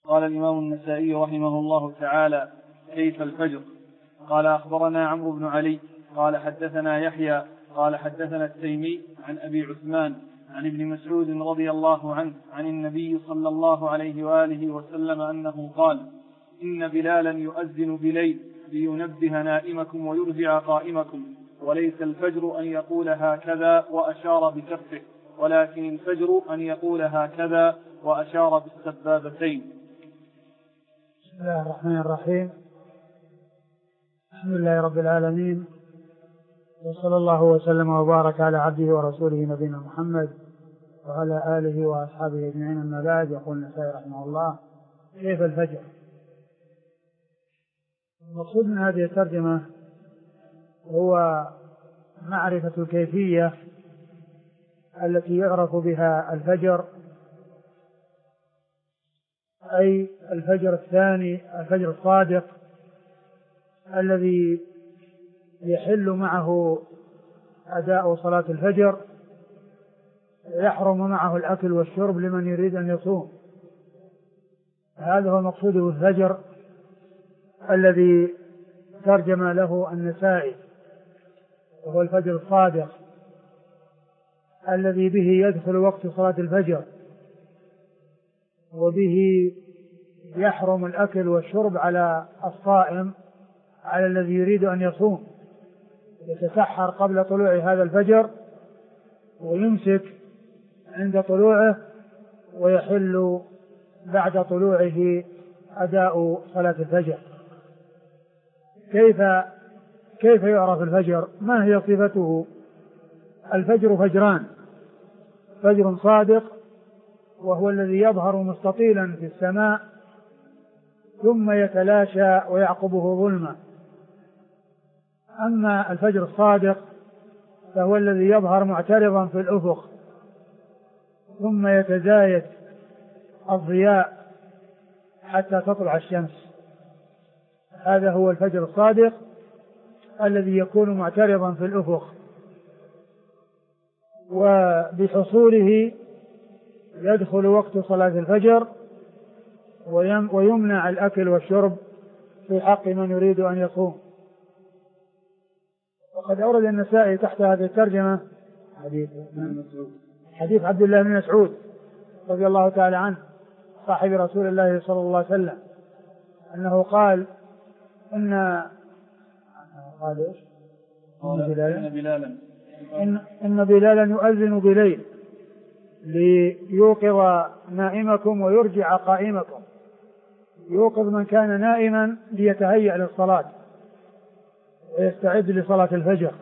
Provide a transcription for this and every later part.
قال الإمام النسائي رحمه الله تعالى: كيف الفجر؟ قال: أخبرنا عمرو بن علي قال حدثنا يحيى قال حدثنا التيمي عن أبي عثمان عن ابن مسعود رضي الله عنه عن النبي صلى الله عليه وآله وسلم أنه قال: إن بلالا يؤذن بليل لينبه نائمكم ويرجع قائمكم، وليس الفجر أن يقول هكذا وأشار بكفه، ولكن الفجر أن يقول هكذا وأشار بالسبابتين. بسم الله الرحمن الرحيم. الحمد لله رب العالمين، وصلى الله وسلم وبارك على عبده ورسوله نبينا محمد وعلى آله وأصحابه أجمعين. أما بعد، يقول النسائي رحمه الله: كيف الفجر؟ المقصود من هذه الترجمة هو معرفة الكيفية التي يعرف بها الفجر، أي الفجر الثاني، الفجر الصادق الذي يحل معه أداء صلاة الفجر، يحرم معه الأكل والشرب لمن يريد أن يصوم. هذا هو المقصود بالفجر الذي ترجم له النسائي، وهو الفجر الصادق الذي به يدخل وقت صلاة الفجر، وبه يحرم الأكل والشرب على الصائم، على الذي يريد أن يصوم، يتسحر قبل طلوع هذا الفجر ويمسك عند طلوعه، ويحل بعد طلوعه أداء صلاة الفجر. كيف يعرف الفجر؟ ما هي صفته؟ الفجر فجران: فجر صادق وهو الذي يظهر مستطيلا في السماء ثم يتلاشى ويعقبه ظلمة. أما الفجر الصادق فهو الذي يظهر معترضا في الأفق ثم يتزايد الضياء حتى تطلع الشمس. هذا هو الفجر الصادق الذي يكون معترضا في الأفق، وبحصوله يدخل وقت صلاة الفجر ويمنع الأكل والشرب في حق من يريد أن يصوم. وقد أورد النسائي تحت هذه الترجمة حديث عبد الله بن مسعود رضي الله تعالى عنه صاحب رسول الله صلى الله عليه وسلم أنه قال: إن بلالا يؤذن بليل ليوقظ نائمكم ويرجع قائمكم. يوقظ من كان نائما ليتهيأ للصلاة ويستعد لصلاة الفجر،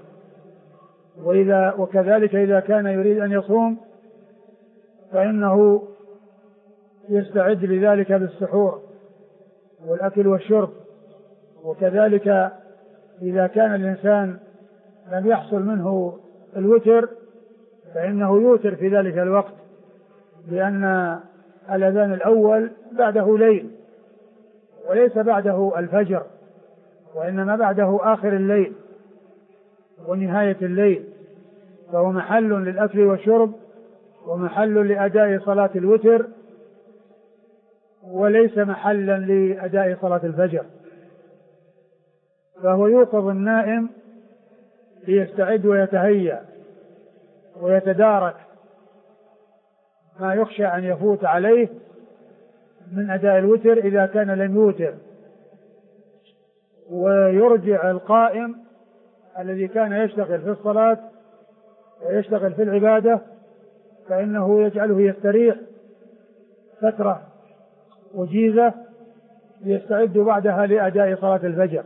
وكذلك إذا كان يريد أن يصوم فإنه يستعد لذلك بالسحور والأكل والشرب. وكذلك إذا كان الإنسان لم يحصل منه الوتر فإنه يوتر في ذلك الوقت، لأن الأذان الأول بعده ليل وليس بعده الفجر، وإنما بعده آخر الليل ونهاية الليل، فهو محل للأكل والشرب ومحل لأداء صلاة الوتر وليس محلا لأداء صلاة الفجر. فهو يوقظ النائم ليستعد ويتهيأ ويتدارك ما يخشى أن يفوت عليه من أداء الوتر إذا كان لم يوتر، ويرجع القائم الذي كان يشتغل في الصلاة ويشتغل في العبادة فإنه يجعله يستريح فترة وجيزة ليستعد بعدها لأداء صلاة الفجر.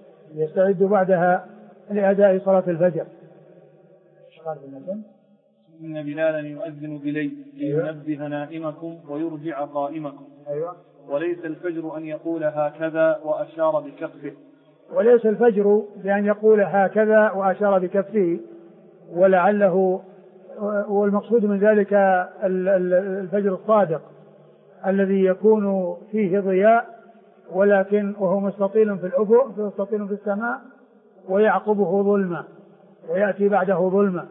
إن بلالا يؤذن بليل لينبه نائمكم ويرجع قائمكم. وليس الفجر أن يقول هكذا وأشار بكفه. وليس الفجر بأن يقول هكذا وأشار بكفه، ولعله والمقصود من ذلك الفجر الصادق الذي يكون فيه ضياء ولكن وهو مستطيل في الأفق، مستطيل في السماء، ويعقبه ظلمة ويأتي بعده ظلمة،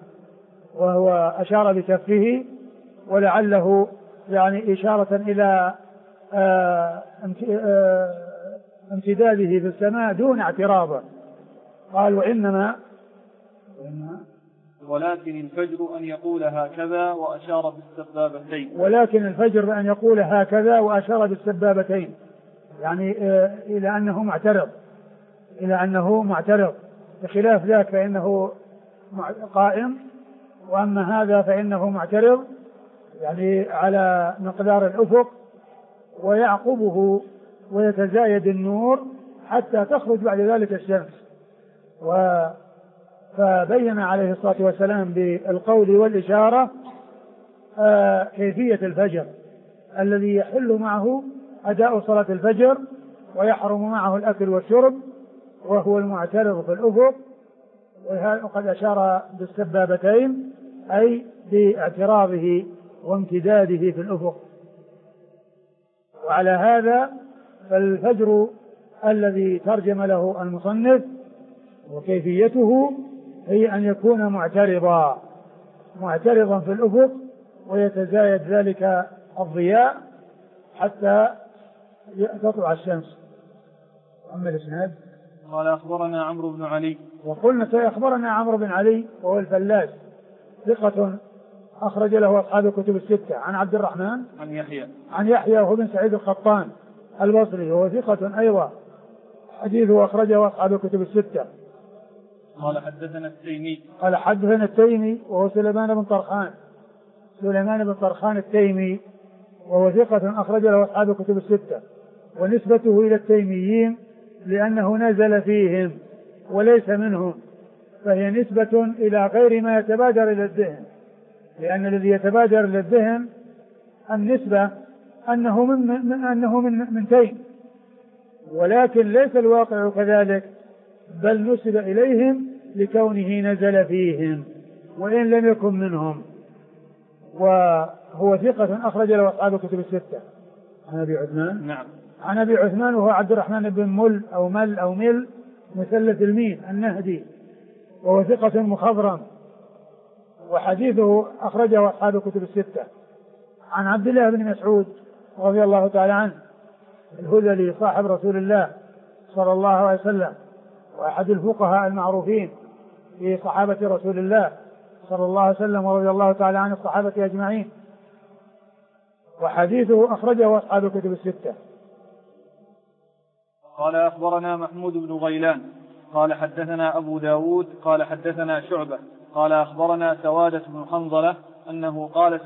وهو أشار بكفه ولعله يعني إشارة إلى امتداده في السماء دون اعتراضه. قال وإنما ولكن الفجر أن يقول هكذا وأشار بالسبابتين. ولكن الفجر بأن يقول هكذا وأشار بالسبابتين، يعني إلى أنه معترض، بخلاف ذاك فإنه قائم، وأما هذا فإنه معترض يعني على مقدار الأفق، ويعقبه ويتزايد النور حتى تخرج بعد ذلك الشمس. فبين عليه الصلاة والسلام بالقول والإشارة كيفية الفجر الذي يحل معه أداء صلاة الفجر ويحرم معه الأكل والشرب، وهو المعترض في الأفق. وقد أشار بالسبابتين أي باعتراضه وامتداده في الأفق. وعلى هذا فالفجر الذي ترجم له المصنف وكيفيته هي أن يكون معترضا في الأفق، ويتزايد ذلك الضياء حتى تطلع الشمس. أما الإسناد قال أخبرنا عمرو بن علي. وقلنا أخبرنا عمرو بن علي وهو الفلاس ثقة أخرج له أصحاب الكتب الستة. عن عبد الرحمن عن يحيى وهو بن سعيد القطان البصري وهو ثقة أيضا، حديثه أخرجه أصحاب الكتب الستة. قال حدثنا التيمي. قال حدثنا التيمي وهو سليمان بن طرخان التيمي وهو ثقة أخرج له أصحاب الكتب الستة. ونسبته إلى التيميين لأنه نزل فيهم وليس منهم، فهي نسبة إلى غير ما يتبادر إلى الذهن، لأن الذي يتبادر إلى الذهن النسبة أنه من تيم، ولكن ليس الواقع كذلك، بل نسب إليهم لكونه نزل فيهم وإن لم يكن منهم. وهو ثقة أخرج له أصحاب الكتب الستة. عن أبي عثمان. نعم. عن أبي عثمان وهو عبد الرحمن بن مل مثلث الميم النهدي، وهو ثقة مخضرم، وحديثه أخرجه أصحاب الكتب الستة. عن عبد الله بن مسعود رضي الله تعالى عنه الهذلي صاحب رسول الله صلى الله عليه وسلم، وأحد الفقهاء المعروفين في صحابة رسول الله صلى الله عليه وسلم، ورضي الله تعالى عن الصحابة أجمعين، وحديثه أخرجه أصحاب الكتب الستة. قال أخبرنا محمود بن غيلان قال حدثنا أبو داود قال حدثنا شعبة قال أخبرنا سوادة بن حنظلة أنه قال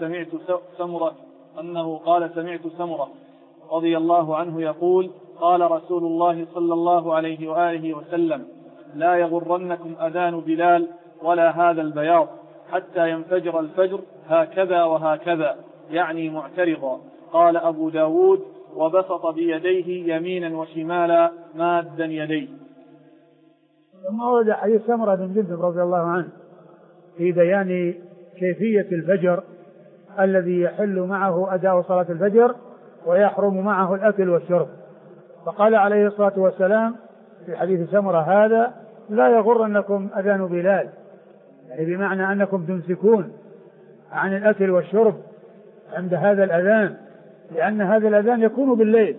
سمعت سمرة رضي الله عنه يقول قال رسول الله صلى الله عليه وآله وسلم لا يغرنكم أذان بلال ولا هذا البياض حتى ينفجر الفجر هكذا وهكذا، يعني معترضا. قال أبو داود وبسط بيديه يمينا وشمالا مادا يديه. ثم ورد حديث سمرة بن جندب رضي الله عنه في بيان كيفية الفجر الذي يحل معه أداء صلاة الفجر ويحرم معه الأكل والشرب. فقال عليه الصلاة والسلام في حديث سمرة هذا لا يغرنكم أذان بلال، يعني بمعنى أنكم تمسكون عن الأكل والشرب عند هذا الأذان، لأن هذا الأذان يكون بالليل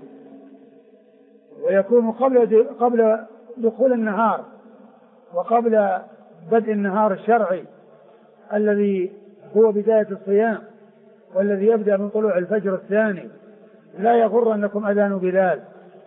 ويكون قبل دخول النهار وقبل بدء النهار الشرعي الذي هو بداية الصيام والذي يبدأ من طلوع الفجر الثاني. لا يغرنكم أذان بلال،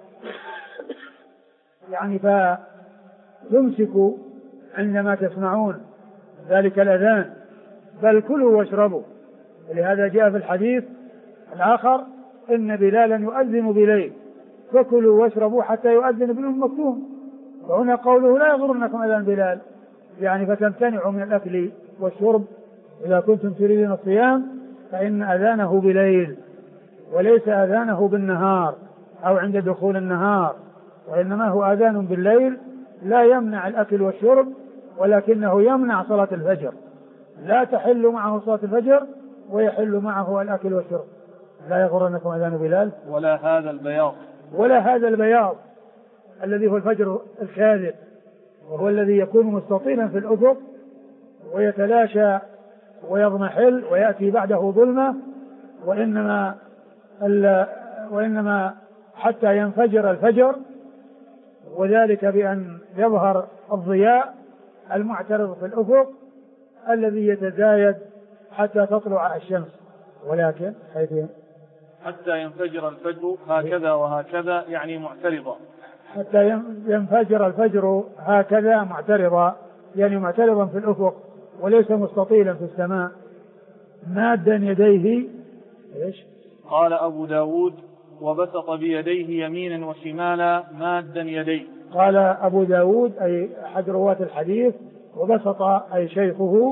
يعني فتمسكوا عندما تسمعون ذلك الأذان، بل كلوا واشربوا. ولهذا جاء في الحديث الآخر إن بلالا يؤذن بليل فكلوا واشربوا حتى يؤذن ابن مكتوم. وهنا قوله لا يغرنكم أذان بلال، يعني فتمتنعوا من الأكل والشرب إذا كنتم تريدون الصيام، فإن أذانه بليل وليس أذانه بالنهار أو عند دخول النهار، وإنما هو أذان بالليل لا يمنع الأكل والشرب، ولكنه يمنع صلاة الفجر، لا تحل معه صلاة الفجر ويحل معه الأكل والشرب. لا يغرنكم أذان بلال ولا هذا البياض الذي هو الفجر الكاذب، وهو الذي يكون مستطيلا في الأفق ويتلاشى ويضمحل ويأتي بعده ظلمة، وإنما وإنما حتى ينفجر الفجر، وذلك بأن يظهر الضياء المعترض في الأفق الذي يتزايد حتى تطلع الشمس. ولكن حتى ينفجر الفجر هكذا وهكذا يعني معترضا، حتى ينفجر الفجر هكذا معترضا يعني معترضا في الأفق وليس مستطيلا في السماء مادا يديه. إيش؟ قال أبو داود وبسط بيديه يمينا وشمالا مادا يديه. قال أبو داود أي أحد رواة الحديث وبسط أي شيخه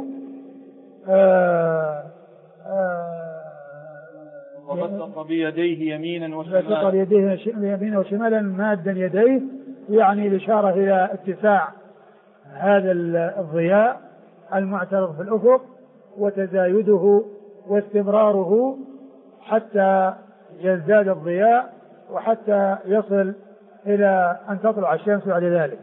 وبسط بيديه يمينا وشمالا، بسط يديه يمينا وشمالا مادا يديه يعني الإشارة إلى اتساع هذا الضياء المعترض في الأفق وتزايده واستمراره حتى يزداد الضياء وحتى يصل إلى أن تطلع الشمس بعد ذلك.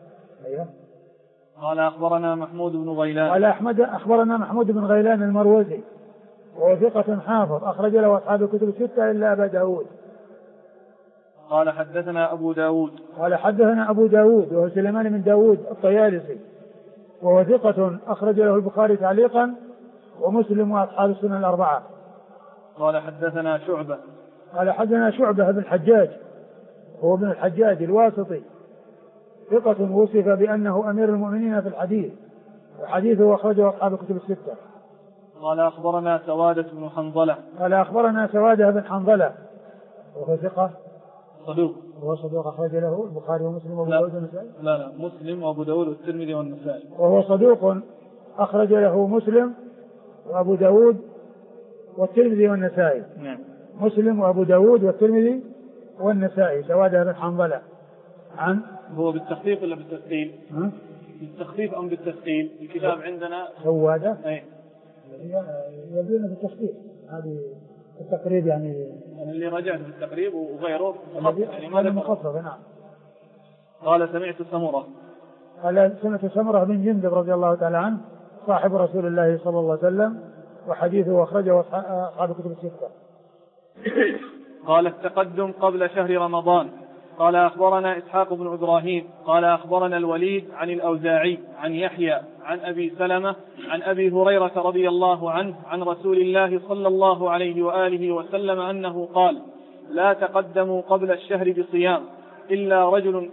قال أخبرنا محمود بن غيلان. قال أخبرنا محمود بن غيلان المروزي وهو ثقة حافظ أخرج له أصحاب الكتب الستة إلا أبا داود. قال حدثنا أبو داود. قال حدثنا أبو داود وهو سليمان بن داود الطيالسي وهو ثقة أخرج له البخاري تعليقا ومسلم وأصحاب السنن الأربعة. قال حدثنا شعبة. قال حدثنا شعبة بن الحجاج هو ابن الحجاج الواسطي ثقة وصف بأنه أمير المؤمنين في الحديث وحديثه أخرجه أصحاب الكتب الستة. قال أخبرنا سوادة بن حنظلة. قال أخبرنا سوادة بن حنظلة وهو ثقة صدوق. وهو صدوق أخرج له البخاري ومسلم وأبو داود والنسائي. لا مسلم وأبو داود والترمذي والنسائي. وهو صدوق أخرج له مسلم وأبو داود والترمذي والنسائي. نعم. مسلم وأبو داود والترمذي والنسائي. سوادة بن حنظلة عن هو بالتخفيف ولا بالتثقيل؟ بالتخفيف أم بالتثقيل؟ الكتاب عندنا سوادة. أي يبدون بالتخفيف هذه التقريب يعني اللي رجعت في التقريب وغيره يعني ماذا مخفف. نعم. قال سمعت سمرة. قال سمعت سمرة بن جندب رضي الله تعالى عنه صاحب رسول الله صلى الله عليه وسلم وحديثه أخرجه أصحاب الكتب الستة. قال التقدم قبل شهر رمضان. قال أخبرنا إسحاق بن إبراهيم قال أخبرنا الوليد عن الأوزاعي عن يحيى عن أبي سلمة عن أبي هريرة رضي الله عنه عن رسول الله صلى الله عليه وآله وسلم أنه قال لا تقدموا قبل الشهر بصيام إلا رجل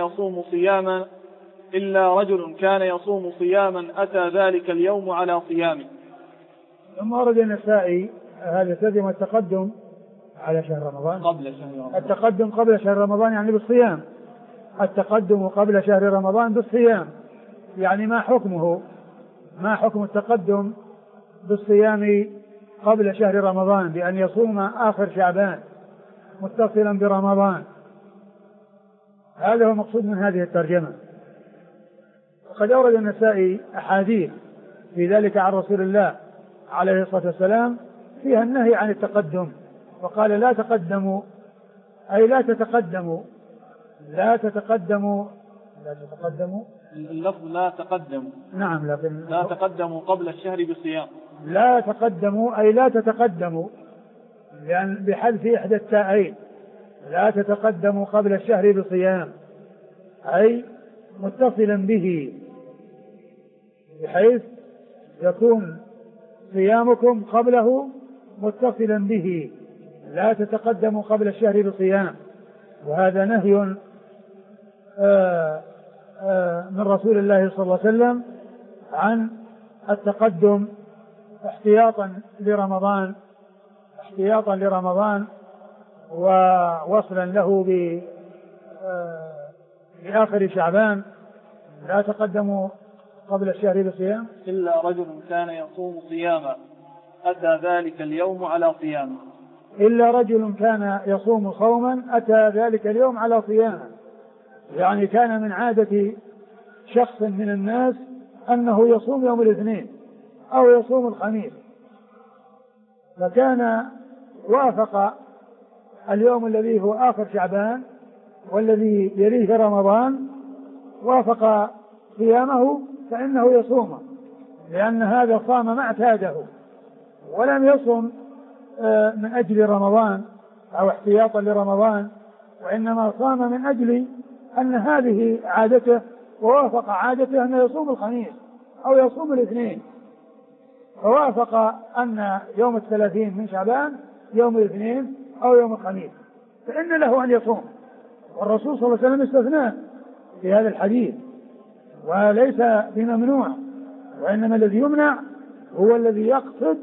كان يصوم صياما أتى ذلك اليوم على صيامه. ثم ورد النسائي هذا ترجمة التقدم على شهر رمضان قبل شهر رمضان. التقدم قبل شهر رمضان يعني بالصيام. التقدم قبل شهر رمضان بالصيام يعني ما حكم التقدم بالصيام قبل شهر رمضان بأن يصوم آخر شعبان متصلا برمضان. هذا هو المقصود من هذه الترجمة. وقد أورد النسائي أحاديث في ذلك عن رسول الله عليه الصلاة والسلام فيها النهي عن التقدم وقال لا تقدموا أي لا تتقدموا اللفظ لا تقدموا. نعم لكن لا تقدموا قبل الشهر بصيام. لا تقدموا أي لا تتقدموا يعني بحذف إحدى التاءين لا تتقدموا قبل الشهر بصيام أي متصلا به بحيث يكون صيامكم قبله متصلا به. لا تتقدموا قبل الشهر بصيام وهذا نهي من رسول الله صلى الله عليه وسلم عن التقدم احتياطا لرمضان ووصلا له بآخر شعبان. لا تقدموا قبل الشهر بصيام إلا رجل كان يصوم صياما أتى ذلك اليوم على صيامه. إلا رجل كان يصوم صوما أتى ذلك اليوم على صيامه يعني كان من عادة شخص من الناس أنه يصوم يوم الاثنين أو يصوم الخميس فكان وافق اليوم الذي هو آخر شعبان والذي يليه رمضان وافق صيامه فإنه يصومه لأن هذا صام ما اعتاده ولم يصم من أجل رمضان أو احتياطا لرمضان، وإنما صام من أجل أن هذه عادته، ووافق عادته أن يصوم الخميس أو يصوم الاثنين، فوافق أن يوم 30 من شعبان يوم الاثنين أو يوم الخميس، فإن له أن يصوم. والرسول صلى الله عليه وسلم استثناه في هذا الحديث، وليس بممنوع، وإنما الذي يمنع هو الذي يقصد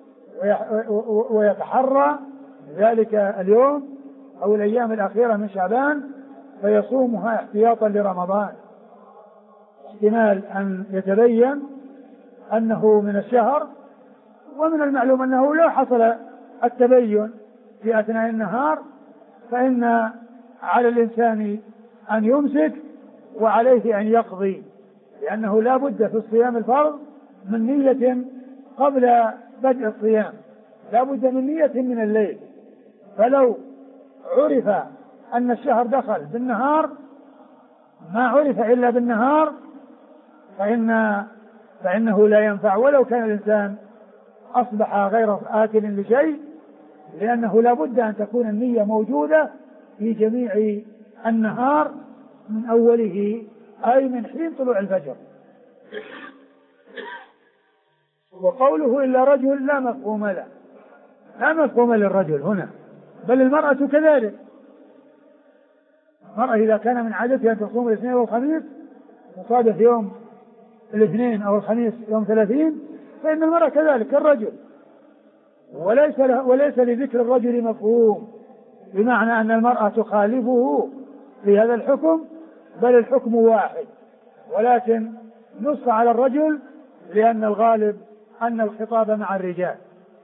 ويتحرى ذلك اليوم أو الأيام الأخيرة من شعبان فيصومها احتياطا لرمضان، احتمال أن يتبين أنه من الشهر، ومن المعلوم أنه لو حصل التبين في أثناء النهار فإن على الإنسان أن يمسك وعليه أن يقضي، لأنه لا بد في الصيام الفرض من نية قبل بدء الصيام، لا بد من نية من الليل. فلو عرف أن الشهر دخل بالنهار ما عرف إلا بالنهار فإنه لا ينفع، ولو كان الإنسان أصبح غير آكل لشيء، لأنه لا بد أن تكون النية موجودة في جميع النهار من أوله، أي من حين طلوع الفجر. وقوله إلا رجل لا مفهوم له، لا مفهوم للرجل هنا، بل المرأة كذلك. المرأة إذا كان من عادتها أن تصوم الاثنين والخميس وصادف يوم الاثنين أو الخميس يوم 30 فإن المرأة كذلك كالرجل، وليس لذكر الرجل مفهوم بمعنى أن المرأة تخالفه في هذا الحكم، بل الحكم واحد، ولكن نص على الرجل لأن الغالب أن الخطاب مع الرجال،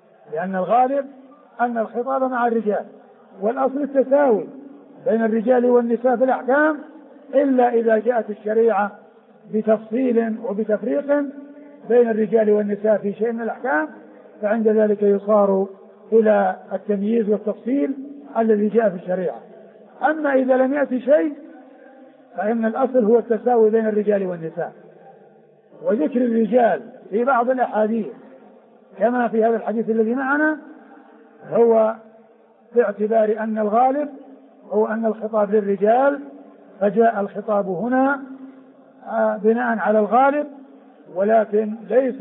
والأصل التساوي بين الرجال والنساء في الأحكام، إلا إذا جاءت الشريعة بتفصيل وبتفريق بين الرجال والنساء في شيء من الأحكام، فعند ذلك يصار إلى التمييز والتفصيل الذي جاء في الشريعة. أما إذا لم يأتي شيء فإن الأصل هو التساوي بين الرجال والنساء، وذكر الرجال في بعض الأحاديث كما في هذا الحديث الذي معنا هو باعتبار أن الغالب هو أن الخطاب للرجال، فجاء الخطاب هنا بناء على الغالب، ولكن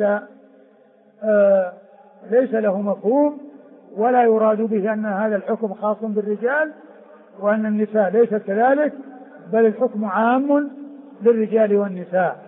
ليس له مفهوم، ولا يراد به أن هذا الحكم خاص بالرجال وأن النساء ليست كذلك، بل الحكم عام للرجال والنساء.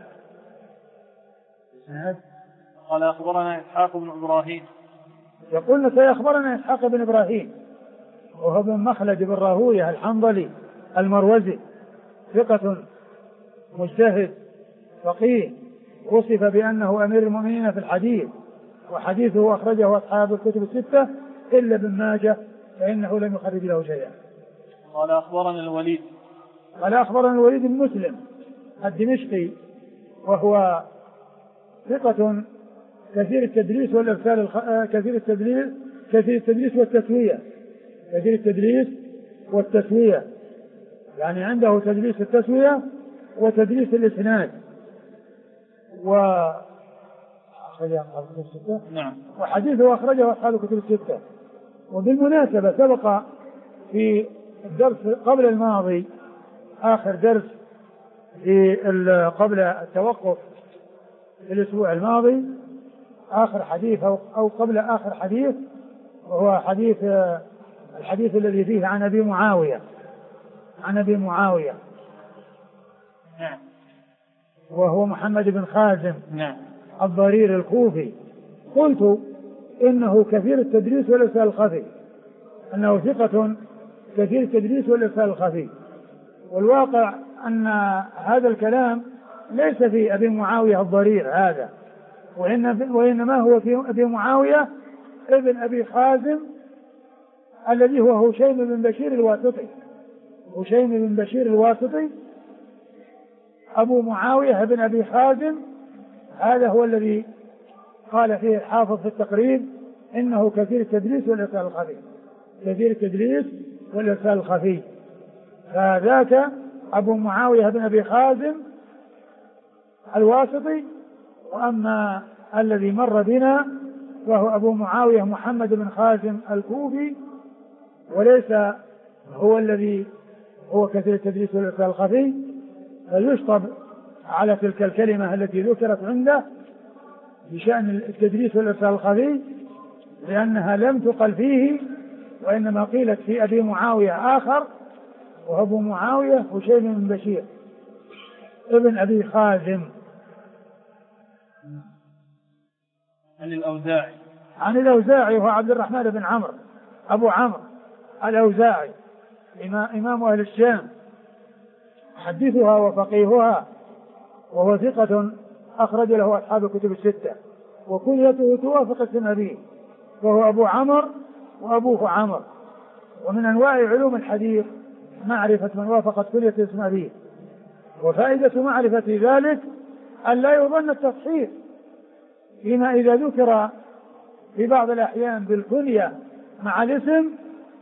قال أخبرنا إسحاق بن إبراهيم، يقول سيخبرنا إسحاق بن إبراهيم وهو بن مخلد بن راهويه الحنظلي المروزي، ثقة مجتهد فقيه، وصف بأنه أمير المؤمنين في الحديث، وحديثه أخرجه أصحاب الكتب الستة إلا ابن ماجه فإنه لم يخرج له شيئا. قال أخبرنا الوليد بن مسلم الدمشقي وهو ثقة كثير التدليس والإرسال كثير التدليس والتسوية، يعني عنده تدليس التسوية وتدليس الإسناد، وحديثه أخرجه أصحاب الكتب الستة. وبالمناسبة سبق في الدرس قبل الماضي آخر درس قبل التوقف في الأسبوع الماضي آخر حديث أو قبل آخر حديث، وهو الحديث الذي فيه عن أبي معاوية وهو محمد بن خازم الضرير الكوفي. قلت إنه كثير التدليس والإرسال الخفي، أنه ثقة كثير التدليس والإرسال الخفي، والواقع أن هذا الكلام ليس في أبي معاوية الضرير هذا، وإنما هو في أبي معاوية ابن أبي خازم الذي هو هشيم بن بشير الواسطي. أبو معاوية بن أبي خازم هذا هو الذي قال فيه الحافظ في التقريب إنه كثير التدليس والإرسال الخفي، فذاك أبو معاوية بن أبي خازم الواسطي. وأما الذي مر بنا وهو أبو معاوية محمد بن خازم الكوفي وليس هو الذي هو كثير التدليس والإرسال الخفي، فيشطب على تلك الكلمة التي ذكرت عنده بشأن التدليس والإرسال الخفي، لأنها لم تقل فيه، وإنما قيلت في أبي معاوية آخر، وأبو معاوية هشيم بن بشير ابن أبي خازم. عن الأوزاعي وهو عبد الرحمن بن عمرو أبو عمرو الأوزاعي إمام أهل الشام، حديثها وفقيهها، وهو ثقة أخرج له أصحاب الكتب الستة، وكنيته توافق اسم أبيه، وهو أبو عمرو وأبوه عمرو. ومن أنواع علوم الحديث معرفة من وافقت كنية اسم أبيه، وفائدة معرفة ذلك أن لا يظن التصحيح فيما إذا ذكر في بعض الأحيان بالكنية مع الاسم،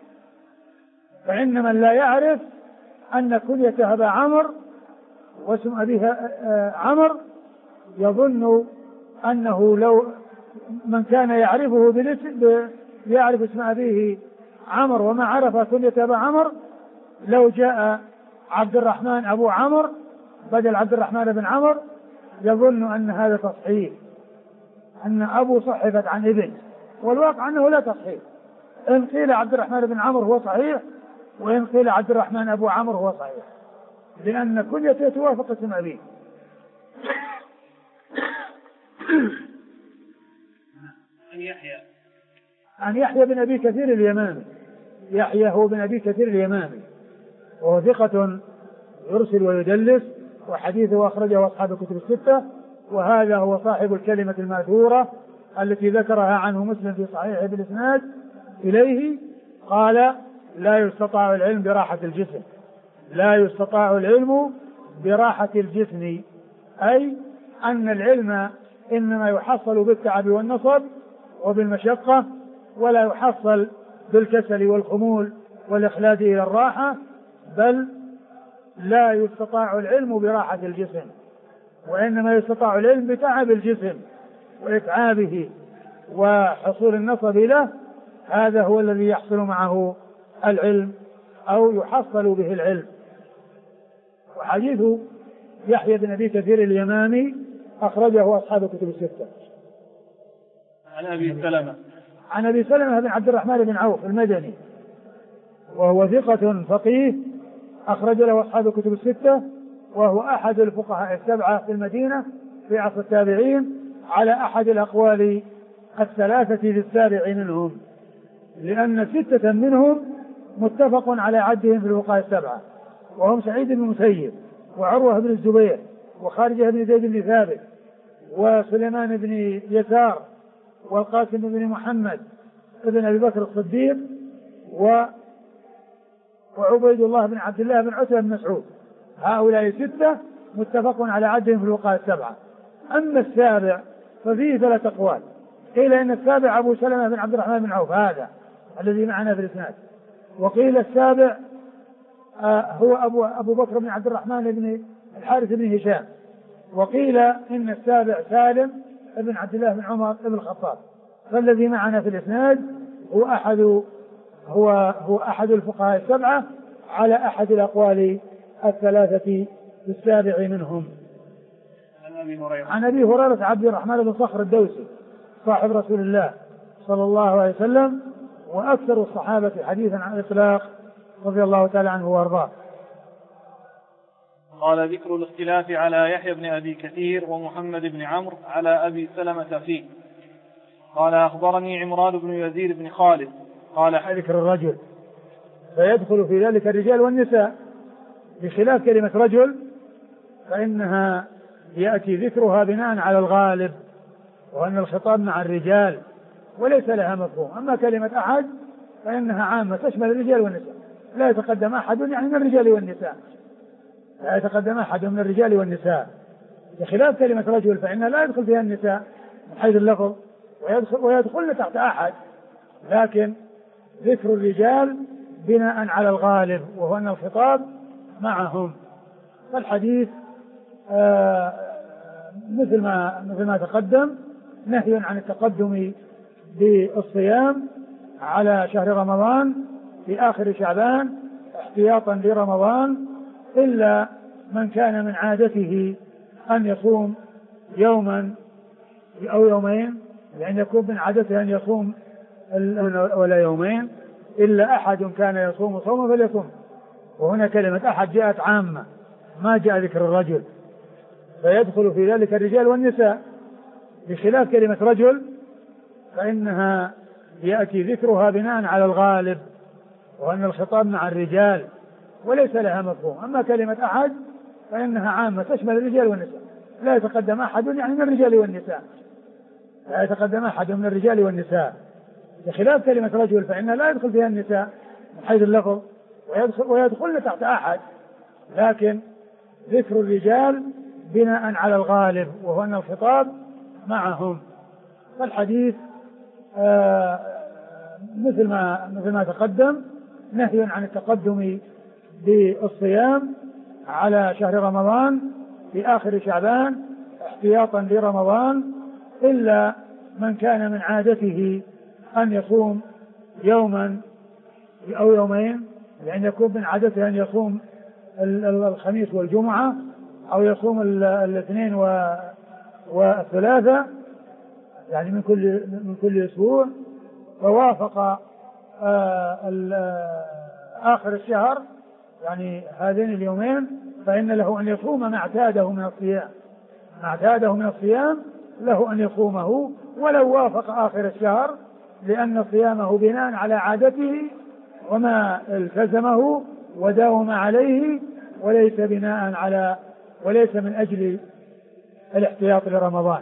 فإن من لا يعرف أن كنية أبا عمرو واسم أبيها عمرو يظن أنه لو من كان يعرفه يعرف اسم أبيه عمرو وما عرف كنية أبا عمرو، لو جاء عبد الرحمن أبو عمرو بدل عبد الرحمن بن عمرو يظن أن هذا تصحيح، أن أبو صحفت عن ابن، والواقع أنه لا تصحيح. إن قيل عبد الرحمن بن عمرو هو صحيح، وإن قيل عبد الرحمن أبو عمرو هو صحيح، لأن كنيته توافق اسم أبيه. عن يحيى بن أبي كثير اليمامي. يحيى هو بن أبي كثير اليمامي، وهو ثقة يرسل ويدلس، وحديثه أخرجه أصحاب الكتب الستة، وهذا هو صاحب الكلمة المأثورة التي ذكرها عنه مسلم في صحيحه بالإسناد إليه، قال: لا يستطاع العلم براحة الجسم. لا يستطاع العلم براحة الجسم، أي أن العلم إنما يحصل بالتعب والنصب وبالمشقة، ولا يحصل بالكسل والخمول والإخلاد إلى الراحة، بل لا يستطاع العلم براحة الجسم، وإنما يستطاع العلم بتعب الجسم وإتعابه وحصول النصب له. هذا هو الذي يحصل معه العلم أو يحصل به العلم. وحديث يحيى بن أبي كثير اليمامي أخرجه أصحاب الكتب الستة. عن أبي سلمة بن عبد الرحمن بن عوف المدني، وهو ثقة فقيه أخرج له أصحاب الكتب الستة، وهو أحد الفقهاء السبعة في المدينة في عصر التابعين، على أحد الأقوال الثلاثة للسابع منهم، لأن 6 منهم متفق على عدهم في الفقهاء السبعة، وهم سعيد بن المسيب، وعروة بن الزبير، وخارجة بن زيد بن ثابت، وسليمان بن يسار، والقاسم بن محمد ابن أبي بكر الصديق، وعبيد الله بن عبد الله بن عتبة بن مسعود. هؤلاء 6 متفق على عدهم في الفقهاء السبعة. أما السابع ففيه 3 أقوال، قيل إن السابع أبو سلمة بن عبد الرحمن بن عوف هذا الذي معنا في الإسناد، وقيل السابع هو أبو بكر بن عبد الرحمن بن الحارث بن هشام، وقيل إن السابع سالم بن عبد الله بن عمر بن الخطاب. فالذي معنا في الإسناد هو أحد الفقهاء السبعة على أحد الأقوال الثلاثة السابع منهم. عن أبي هريرة عبد الرحمن بن صخر الدوسي صاحب رسول الله صلى الله عليه وسلم، وأكثر الصحابة حديثا عن الإطلاق، رضي الله تعالى عنه وارضاه. قال: ذكر الاختلاف على يحيى بن أبي كثير ومحمد بن عمرو على أبي سلمة فيه. قال: أخبرني عمران بن يزيد بن خالد قال: ذكر الرجل، فيدخل في ذلك الرجال والنساء، بخلاف كلمة رجل فإنها يأتي ذكرها بناء على الغالب، وأن الخطاب مع الرجال وليس لها مفهوم. أما كلمة أحد فإنها عامة تشمل الرجال والنساء، لا يتقدم أحد يعني من الرجال والنساء، لا يتقدم أحد من الرجال والنساء، بخلاف كلمة رجل فإنها لا يدخل فيها النساء من حيث اللفظ ويدخلن تحت أحد، لكن ذكر الرجال بناء على الغالب، وهو أن الخطاب معهم. فالحديث مثل ما تقدم، نهي عن التقدم بالصيام على شهر رمضان في آخر شعبان احتياطا لرمضان، إلا من كان من عادته أن يصوم يوما أو يومين، يعني يكون من عادته أن يصوم ولا يومين، إلا أحد كان يصوم صوما فليصوم. وهنا كلمة أحد جاءت عامة، ما جاء ذكر الرجل، فيدخل في ذلك الرجال والنساء، بخلاف كلمة رجل فإنها يأتي ذكرها بناء على الغالب، وأن الخطاب مع الرجال وليس لها مفهوم. أما كلمة أحد فإنها عامة تشمل الرجال والنساء، لا يتقدم أحد يعني من الرجال والنساء، لا يتقدم أحد من الرجال والنساء، بخلاف كلمة رجل فإنها لا يدخل فيها النساء من حيث اللفظ ويدخلن تحت أحد، لكن ذكر الرجال بناء على الغالب وهو أن الخطاب معهم. فالحديث مثل ما تقدم نهي عن التقدم بالصيام على شهر رمضان في آخر شعبان احتياطا لرمضان، إلا من كان من عادته أن يصوم يوما أو يومين، يعني يكون من عادته أن يصوم الخميس والجمعة أو يصوم الاثنين والثلاثة، يعني من كل أسبوع، ووافق آخر الشهر يعني هذين اليومين، فإن له أن يصوم ما اعتاده من الصيام له أن يصومه ولو وافق آخر الشهر، لأن صيامه بناء على عادته وما التزمه وداوم عليه، وليس من أجل الاحتياط لرمضان.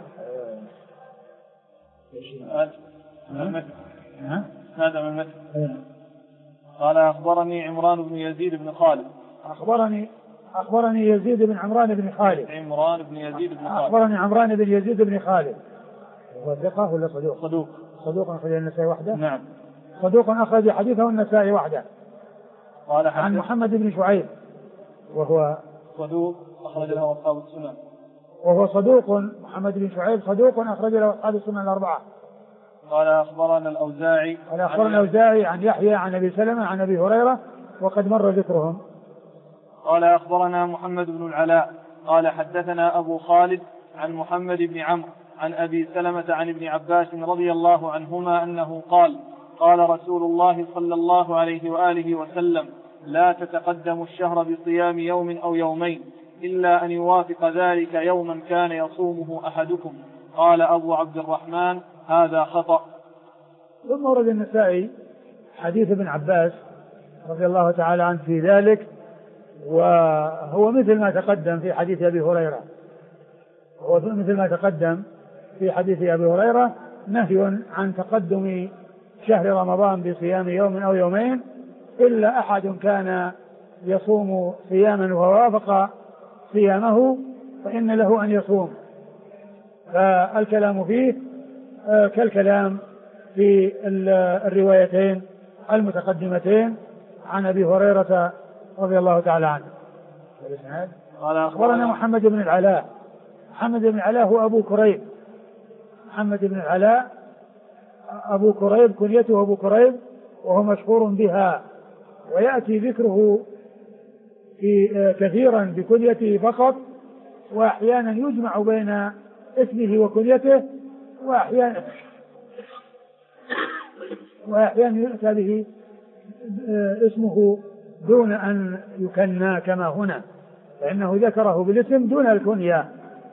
هذا من المثل. قال أخبرني عمران بن يزيد بن خالد. أخبرني يزيد بن عمران بن خالد. أخبرني عمران بن يزيد بن خالد. هو ثقة ولا صدوق؟ صدوق أخرج النسائي وحده. نعم. صدوق أخرج حديثه النسائي وحده. قال عن محمد بن شعيب وهو صدوق أخرج له أصحاب السنن. وهو صدوق محمد بن شعيب صدوق أخرج له أصحاب السنن الأربعة. قال أخبرنا الأوزاعي عن يحيى عن أبي سلمة عن أبي هريرة وقد مر ذكرهم. قال أخبرنا محمد بن العلاء قال حدثنا أبو خالد عن محمد بن عمرو عن أبي سلمة عن ابن عباس رضي الله عنهما أنه قال رسول الله صلى الله عليه وآله وسلم: لا تتقدموا الشهر بصيام يوم أو يومين إلا أن يوافق ذلك يوما كان يصومه أحدكم. قال أبو عبد الرحمن: هذا خطأ. ثم ورد النسائي حديث ابن عباس رضي الله تعالى عنه في ذلك، وهو مثل ما تقدم في حديث أبي هريرة، نهي عن تقدم شهر رمضان بصيام يوم أو يومين إلا أحد كان يصوم صياما ووافق صيامه فإن له أن يصوم. فالكلام فيه كالكلام في الروايتين المتقدمتين عن أبي هريرة رضي الله تعالى عنه. قال أخبرنا محمد بن العلاء. محمد بن العلاء هو أبو كريب. محمد بن العلاء أبو كريب كنيته أبو كريب، وهو مشهور بها، ويأتي ذكره في كثيرا بكنيته فقط، وأحيانا يجمع بين اسمه وكنيته، وأحيانا يؤتى به اسمه دون أن يكنى كما هنا، فإنه ذكره بالاسم دون الكنية،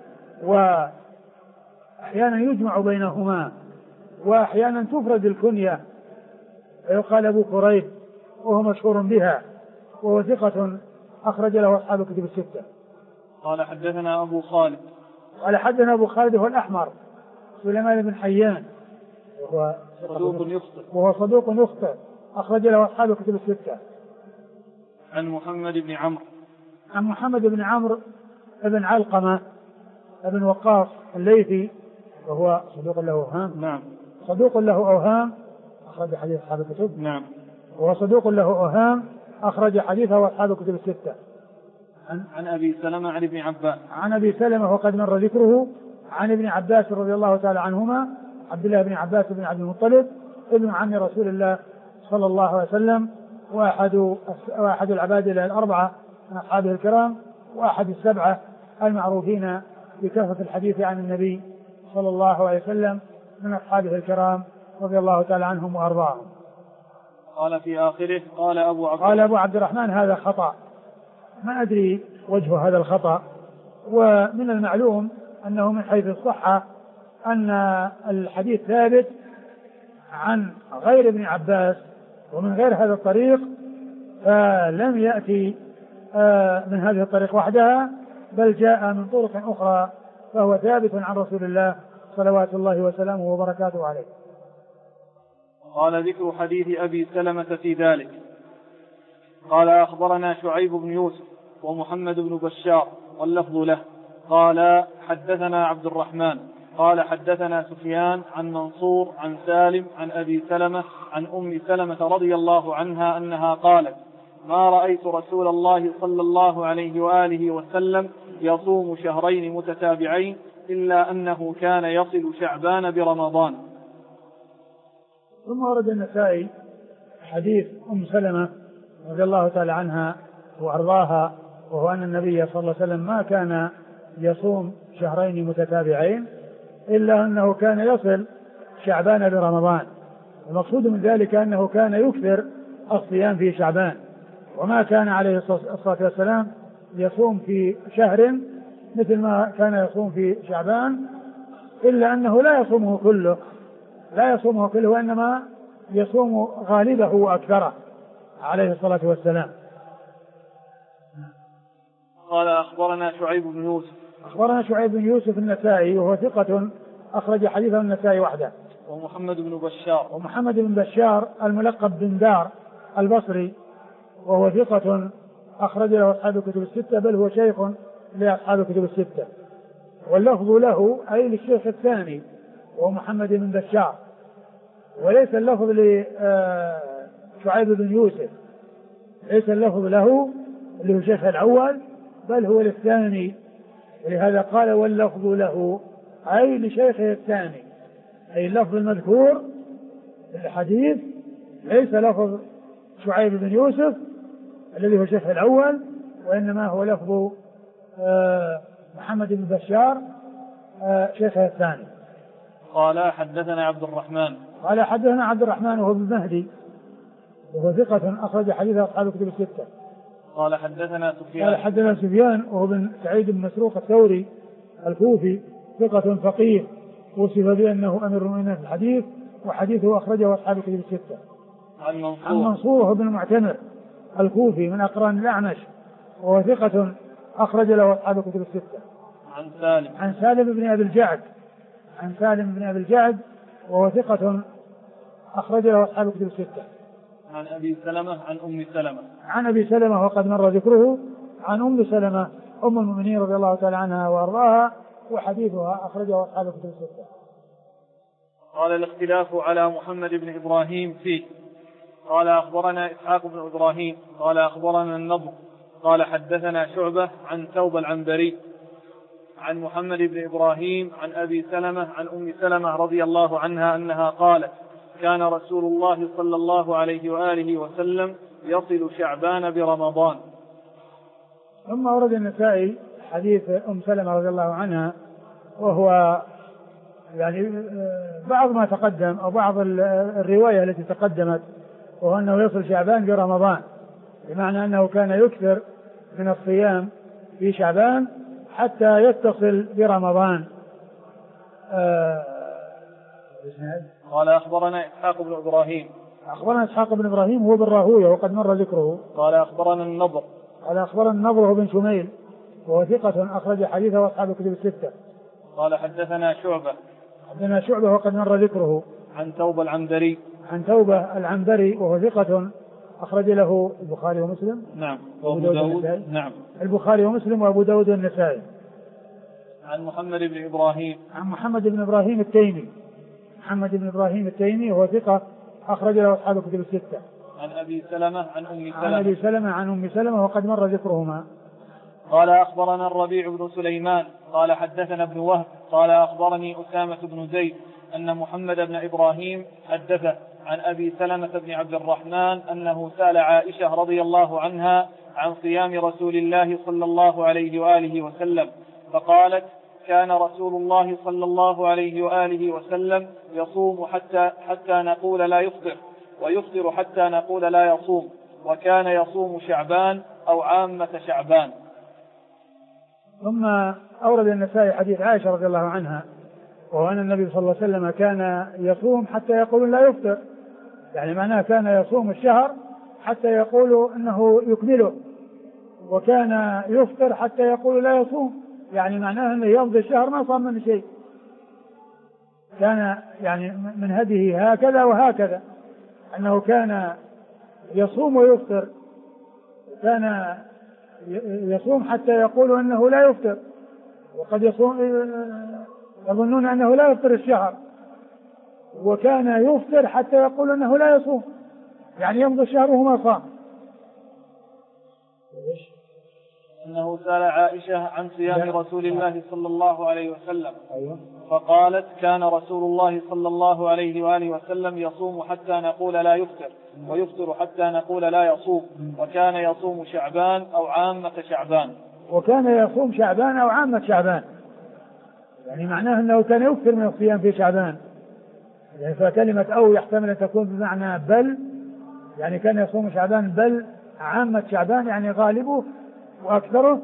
وأحيانا يجمع بينهما، وأحيانا تفرد الكنية فيقال أبو كريب، وهو مشهور بها، وهو ثقة أخرج له أصحاب الكتب الستة. قال حدثنا أبو خالد. قال حدثنا أبو خالد هو الأحمر سليمان بن حيان، وهو صدوق يخطئ أخرج له أصحاب الكتب الستة. عن محمد بن عمرو بن علقمة بن وقاص الليثي، وهو صدوق له أوهام. نعم. صدوق له أوهام أخرج حديث أصحاب الكتب. نعم. وهو صدوق له أوهام أخرج حديثه أصحاب الكتب الستة. عن أبي سلمة عن ابن عباس. عن أبي سلمة وقد مر ذكره. عن ابن عباس رضي الله تعالى عنهما، عبد الله بن عباس بن عبد المطلب ابن عم رسول الله صلى الله عليه وسلم وأحد العبادلة الأربعة من أصحابه الكرام، وأحد السبعة المعروفين بكثرة الحديث عن النبي صلى الله عليه وسلم من أصحابه الكرام رضي الله تعالى عنهم وأرضاهم. قال في آخره قال أبو عبد الرحمن هذا خطأ، ما أدري وجه هذا الخطأ. ومن المعلوم أنه من حيث الصحة أن الحديث ثابت عن غير ابن عباس ومن غير هذا الطريق، فلم يأتي من هذه الطريق وحدها، بل جاء من طرق أخرى، فهو ثابت عن رسول الله صلوات الله وسلامه وبركاته عليه. قال ذكر حديث أبي سلمة في ذلك. قال أخبرنا شعيب بن يوسف ومحمد بن بشار واللفظ له قال حدثنا عبد الرحمن قال حدثنا سفيان عن منصور عن سالم عن أبي سلمة عن أم سلمة رضي الله عنها أنها قالت ما رأيت رسول الله صلى الله عليه وآله وسلم يصوم شهرين متتابعين إلا أنه كان يصل شعبان برمضان. ثم ورد النسائي حديث أم سلمة رضي الله تعالى عنها وأرضاها، وهو أن النبي صلى الله عليه وسلم ما كان يصوم شهرين متتابعين إلا أنه كان يصل شعبان برمضان. المقصود من ذلك أنه كان يكثر الصيام في شعبان، وما كان عليه الصلاة والسلام يصوم في شهر مثل ما كان يصوم في شعبان، إلا أنه لا يصومه كله وإنما يصوم غالبه وأكثره عليه الصلاة والسلام. قال أخبرنا شعيب بن يوسف النسائي وهو ثقة أخرج حديثه النسائي وحده. ومحمد بن بشار الملقب بن دار البصري، وهو ثقة أخرج له أصحاب الكتب الستة، بل هو شيخ لأصحاب الكتب الستة. واللفظ له أي للشيخ الثاني ومحمد بن بشار، وليس اللفظ لشعيب بن يوسف، ليس اللفظ له اللي هو الشيخ الأول، بل هو للثاني. ولهذا قال واللفظ له أي لشيخه الثاني، أي اللفظ المذكور في الحديث ليس لفظ شعيب بن يوسف الذي هو الشيخ الأول، وإنما هو لفظ محمد بن بشار شيخه الثاني. قال حدثنا عبد الرحمن وهو ابن مهدي، وهو ثقة أخرج حديث أصحاب الكتب الستة. قال حدثنا سفيان وهو بن سعيد بن مسروق الثوري الكوفي، ثقة فقيه، وصف بأنه أمير المؤمنين في الحديث، وحديثه أخرجه أصحاب الكتب الستة. عن منصور وهو بن المعتمر الكوفي من أقران الأعمش، وهو ثقة أخرج له أصحاب الكتب الستة. عن سالم بن أبي الجعد وهو ثقة أخرج له أصحاب الكتب الستة. عن أبي سلمة عن أم سلمة. عن أبي سلمة وقد مر ذكره. عن أم سلمة أم المؤمنين رضي الله تعالى عنها وأرضاها، وحديثها أخرجه أصحاب الكتب الستة. قال الاختلاف على محمد بن إبراهيم فيه. قال أخبرنا إسحاق بن إبراهيم قال أخبرنا النضر قال حدثنا شعبة عن ثوب العنبري عن محمد بن إبراهيم عن أبي سلمة عن أم سلمة رضي الله عنها أنها قالت كان رسول الله صلى الله عليه وآله وسلم يصل شعبان برمضان. ثم ورد النسائي حديث أم سلمة رضي الله عنها، وهو يعني بعض ما تقدم أو بعض الرواية التي تقدمت، وهو أنه يصل شعبان برمضان، بمعنى أنه كان يكثر من الصيام في شعبان حتى يتصل برمضان. قال أخبرنا إسحاق بن إبراهيم هو بن راهويه وقد مر ذكره. قال أخبرنا النضر هو بن شميل، وهو ثقة أخرج حديثه أصحاب الكتب الستة. قال حدثنا شعبة وقد مر ذكره. عن ثوب العنبري وهو ثقة أخرج له البخاري ومسلم. نعم. وأبو داود. نعم. البخاري ومسلم وأبو داود والنسائي. عن محمد بن إبراهيم التيمي وهو ثقة أخرج له أصحاب الكتب الستة. عن أبي سلمة عن أم سلمة وقد مر ذكرهما. قال أخبرنا الربيع بن سليمان قال حدثنا ابن وهب قال أخبرني أسامة بن زيد أن محمد بن إبراهيم حدثه عن أبي سلمة بن عبد الرحمن أنه سأل عائشة رضي الله عنها عن صيام رسول الله صلى الله عليه وآله وسلم فقالت كان رسول الله صلى الله عليه وآله وسلم يصوم حتى نقول لا يفطر ويفطر حتى نقول لا يصوم وكان يصوم شعبان أو عامة شعبان. ثم أورد النسائي حديث عائشة رضي الله عنها وهو أن النبي صلى الله عليه وسلم كان يصوم حتى يقول لا يفطر، يعني معناه كان يصوم الشهر حتى يقول أنه يكمله، وكان يفطر حتى يقول لا يصوم، يعني معناه أنه يمضي الشهر ما صام من شيء. كان يعني من هديه هكذا وهكذا، أنه كان يصوم ويفطر، كان يصوم حتى يقول أنه لا يفطر، وقد يظنون أنه لا يفطر الشهر، وكان يفطر حتى يقول أنه لا يصوم، يعني يمضي الشهر وهو ما صام. أنه سأل عائشة عن صيام رسول الله صلى الله عليه وسلم أيوة. فقالت كان رسول الله صلى الله عليه وآله وسلم يصوم حتى نقول لا يفطر ويفطر حتى نقول لا يصوم وكان يصوم شعبان أو عامة شعبان. وكان يصوم شعبان أو عامة شعبان، يعني معناه أنه كان يكثر من الصيام في شعبان، يعني فكلمة أو يحتمل أن تكون بمعنى بل، يعني كان يصوم شعبان بل عامة شعبان، يعني غالبه وأكثره.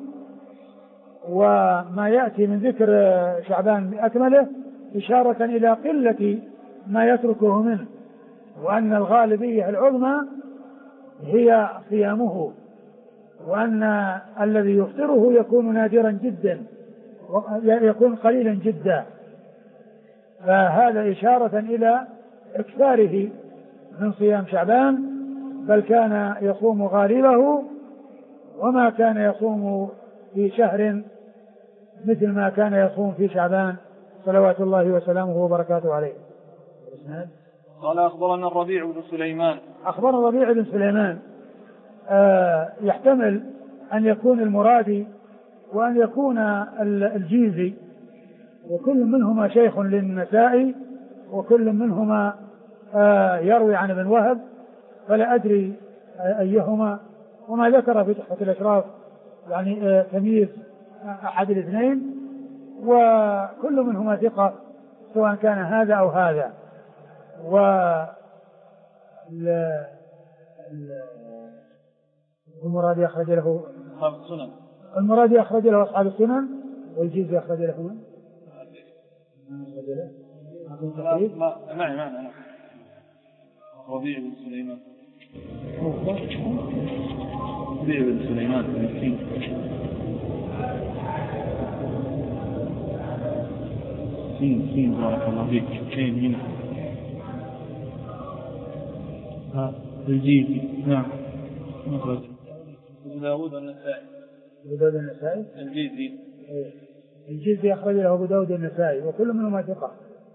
وما يأتي من ذكر شعبان بأكمله إشارة إلى قلة ما يتركه منه، وأن الغالبية العظمى هي صيامه، وأن الذي يفطره يكون نادرا جدا، يكون قليلا جدا، فهذا إشارة إلى إكثاره من صيام شعبان، بل كان يصوم غالبه وما كان يصوم في شهر مثل ما كان يصوم في شعبان صلوات الله وسلامه وبركاته عليه. قال أخبرنا الربيع بن سليمان. أخبرنا الربيع بن سليمان يحتمل أن يكون المرادي وأن يكون الجيزي، وكل منهما شيخ للنسائي وكل منهما يروي عن ابن وهب، فلا أدري أيهما، وما ذكر في تحفة الأشراف يعني تمييز أحد الاثنين، وكل منهما ثقة سواء كان هذا أو هذا. المرادي أخرج له أصحاب السنن، المرادي أخرج له أصحاب السنن، والجيزي أخرج له من؟ معي ربيع بن سليمان. ربيع بن سليمان سين بارك الله فيك. سين هنا الجيزي. نعم. أبو داود والنسائي. أبو داود والنسائي. الجيزي أخرج له أبو داود والنسائي وكل منهما ثقة.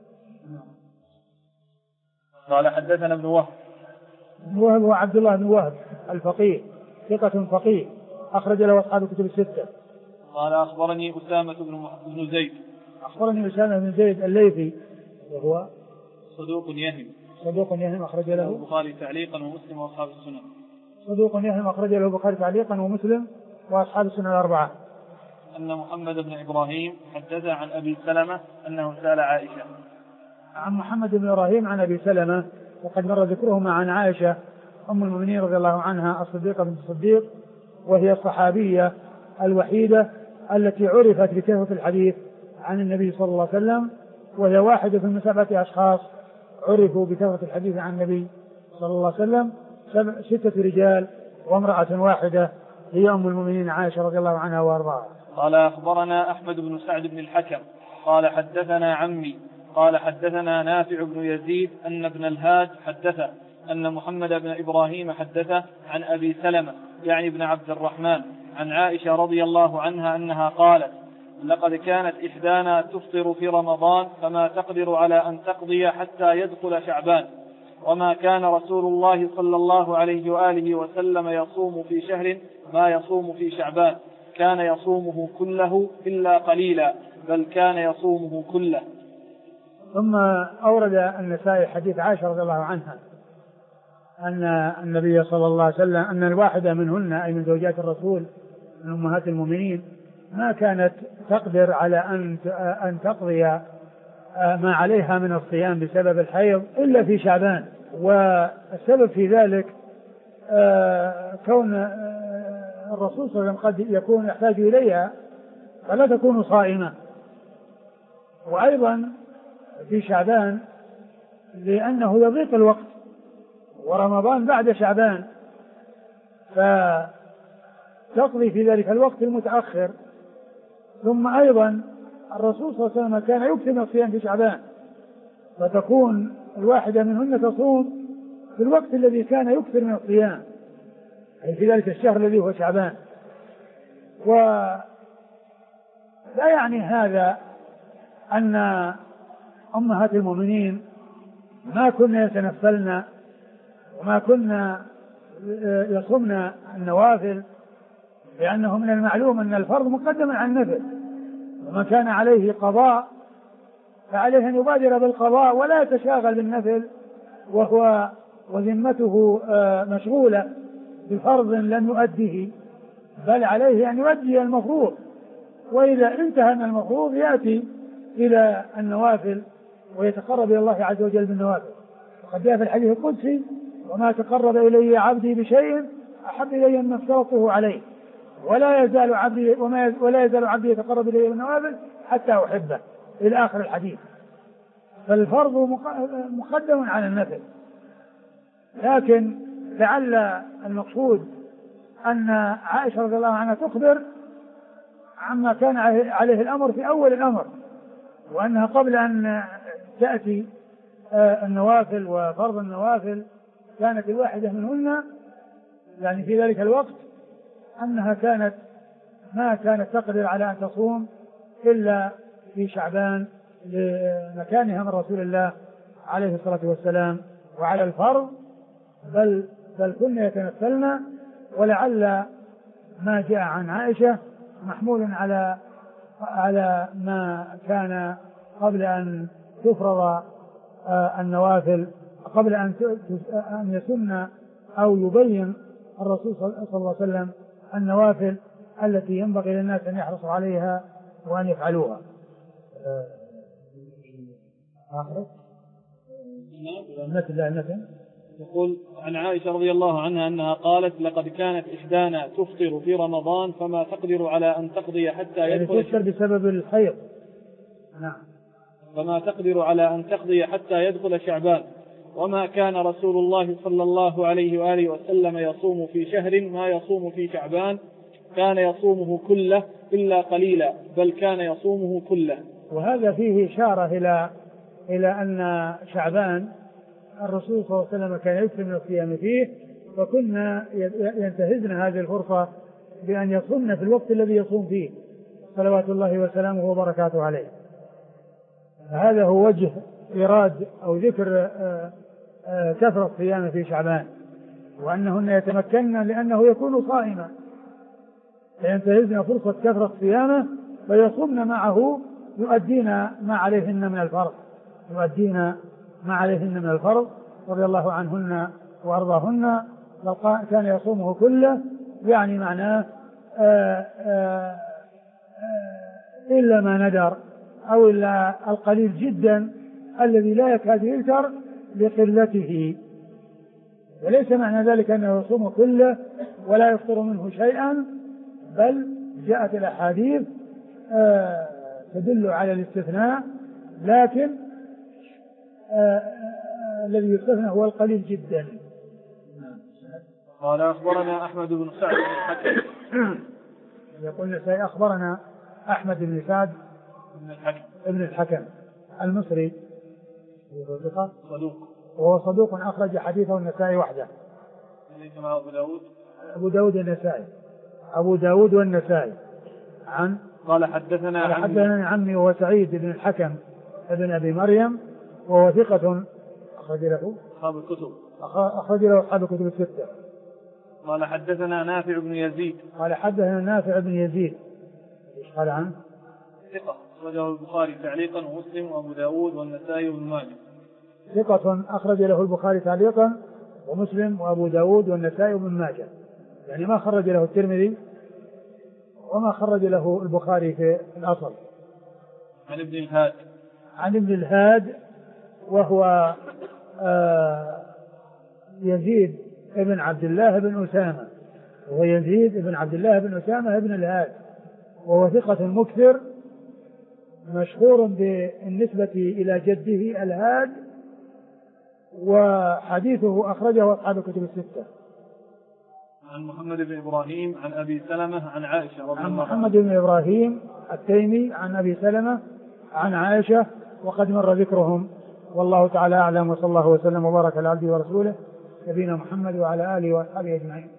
قال حدثنا ابن وهب. ابن وهب هو عبد الله بن وهب الفقيه، ثقة فقيه، أخرج له أصحاب الكتب الستة. قال أخبرني أسامة بن زيد. أخبرني أسامة بن زيد الليثي وهو صدوق يهم أخرج له البخاري تعليقا ومسلم وأصحاب السنن. صدوق يهم أخرج له البخاري تعليقا ومسلم وأصحاب السنن الأربعة. أن محمد بن إبراهيم حدث عن أبي سلمة أنه سأل عائشة. عن محمد بن إبراهيم عن أبي سلمة، وقد مر ذكرهما عن عائشة أم المؤمنين رضي الله عنها الصديقة بنت الصديق، وهي الصحابية الوحيدة التي عرفت بكثرة الحديث عن النبي صلى الله عليه وسلم، وهي واحدة من 7 أشخاص عرفوا بكثرة الحديث عن النبي صلى الله عليه وسلم، 6 رجال وامرأة واحدة هي أم المؤمنين عائشة رضي الله عنها وأرضاها. قال أخبرنا أحمد بن سعد بن الحكم قال حدثنا عمي قال حدثنا نافع بن يزيد أن ابن الهاد حدثه أن محمد بن إبراهيم حدثه عن أبي سلمة يعني ابن عبد الرحمن عن عائشة رضي الله عنها أنها قالت لقد كانت إحدانا تفطر في رمضان فما تقدر على أن تقضي حتى يدخل شعبان، وما كان رسول الله صلى الله عليه وآله وسلم يصوم في شهر ما يصوم في شعبان، كان يصومه كله إلا قليلا، بل كان يصومه كله. ثم أورد النسائي حديث عائشة رضي الله عنها أن النبي صلى الله عليه وسلم أن الواحدة منهن أي من زوجات الرسول من أمهات المؤمنين ما كانت تقدر على أن تقضي ما عليها من الصيام بسبب الحيض إلا في شعبان. والسبب في ذلك كون الرسول صلى الله عليه وسلم قد يكون يحتاج إليها فلا تكون صائمة. وأيضا في شعبان لأنه يضيق الوقت ورمضان بعد شعبان فتقضي في ذلك الوقت المتأخر. ثم أيضا الرسول صلى الله عليه وسلم كان يكثر من الصيام في شعبان فتكون الواحدة منهن تصوم في الوقت الذي كان يكثر من الصيام أي في ذلك الشهر الذي هو شعبان. ولا يعني هذا أن أمهات المؤمنين ما كنا يتنفلن وما كنا يصمن النوافل لأنه من المعلوم أن الفرض مقدم على النفل وما كان عليه قضاء فعليه أن يبادر بالقضاء ولا يتشاغل بالنفل وهو وذمته مشغولة بفرض لم يؤديه بل عليه أن يؤدي المفروض وإذا انتهى من المفروض يأتي إلى النوافل ويتقرب إلى الله عز وجل بالنوافل. وقد جاء في الحديث القدسي وما تقرب إلي عبدي بشيء أحب إلي مما افترضته عليه ولا يزال عبدي يتقرب إلي بالنوافل حتى أحبه إلى آخر الحديث. فالفرض مقدم على النفل لكن لعل المقصود أن عائشة رضي الله عنها تخبر عما كان عليه الأمر في أول الأمر وأنها قبل أن تأتي النوافل وفرض النوافل كانت الواحدة منهن يعني في ذلك الوقت أنها ما كانت تقدر على أن تصوم إلا في شعبان لمكانها من رسول الله عليه الصلاة والسلام وعلى الفرض بل كنا يتنفلن. ولعل ما جاء عن عائشة محمول على ما كان قبل أن تفرض النوافل قبل أن يسن أو يبين الرسول صلى الله عليه وسلم النوافل التي ينبغي للناس أن يحرصوا عليها وأن يفعلوها. يقول عن عائشة رضي الله عنها أنها قالت لقد كانت إحدانا تفطر في رمضان فما تقدر على أن تقضي حتى يدخل تفطر بسبب الحيض. نعم. فما تقدر على أن تقضي حتى يدخل شعبان وما كان رسول الله صلى الله عليه وآله وسلم يصوم في شهر ما يصوم في شعبان كان يصومه كله إلا قليلا بل كان يصومه كله. وهذا فيه إشارة إلى أن شعبان الرسول صلى الله عليه وسلم كان يكثر من الصيام فيه وكنا ينتهزن هذه الفرصة بأن يصومن في الوقت الذي يصوم فيه صلوات الله وسلامه وبركاته عليه. هذا هو وجه إيراد أو ذكر كثرة الصيام في شعبان وأنهن يتمكنن لأنه يكون صائما فينتهزن فرصة كثرة صيامه فيصومن معه يؤدين ما عليهن من الفرض رضي الله عنهن وأرضاهن. كان يصومه كله يعني معناه إلا ما ندر أو إلا القليل جدا الذي لا يكاد يلتر لقلته وليس معنى ذلك أنه يصوم كله ولا يفطر منه شيئا بل جاءت الأحاديث تدل على الاستثناء لكن الذي يستثنى هو القليل جدا. قال أخبرنا أحمد بن سعد بن الحكم يقول أخبرنا أحمد بن سعد بن الحكم المصري وهو صدوق أخرج حديثه النسائي وحده. أبو داود والنسائي عن قال حدثنا عمي وهو سعيد بن الحكم ابن أبي مريم وهو ثقة أخرج له أصحاب الكتب الستة. قال حدثنا نافع بن يزيد ايش قال عنه؟ ثقة أخرجه البخاري تعليقا ومسلم وأبو داود والنسائي وابن ماجه. ثقة أخرج له البخاري تعليقا ومسلم وأبو داود والنسائي وابن ماجه، يعني ما خرج له الترمذي وما خرج له البخاري في الأصل. عن ابن الهاد. عن ابن الهاد وهو يزيد ابن عبد الله بن أسامة، وهو يزيد ابن عبد الله بن أسامة ابن الهاد، وهو ثقة مكثر مشهور بالنسبة إلى جده الهاد، وحديثه أخرجه أصحاب الكتب الستة. عن محمد بن إبراهيم عن أبي سلمة عن عائشة رضي الله عنها. عن محمد بن إبراهيم التيمي عن أبي سلمة عن عائشة وقد مر ذكرهم، والله تعالى أعلم، وصلى الله وسلم وبارك على عبده ورسوله نبينا محمد وعلى آله وأصحابه أجمعين.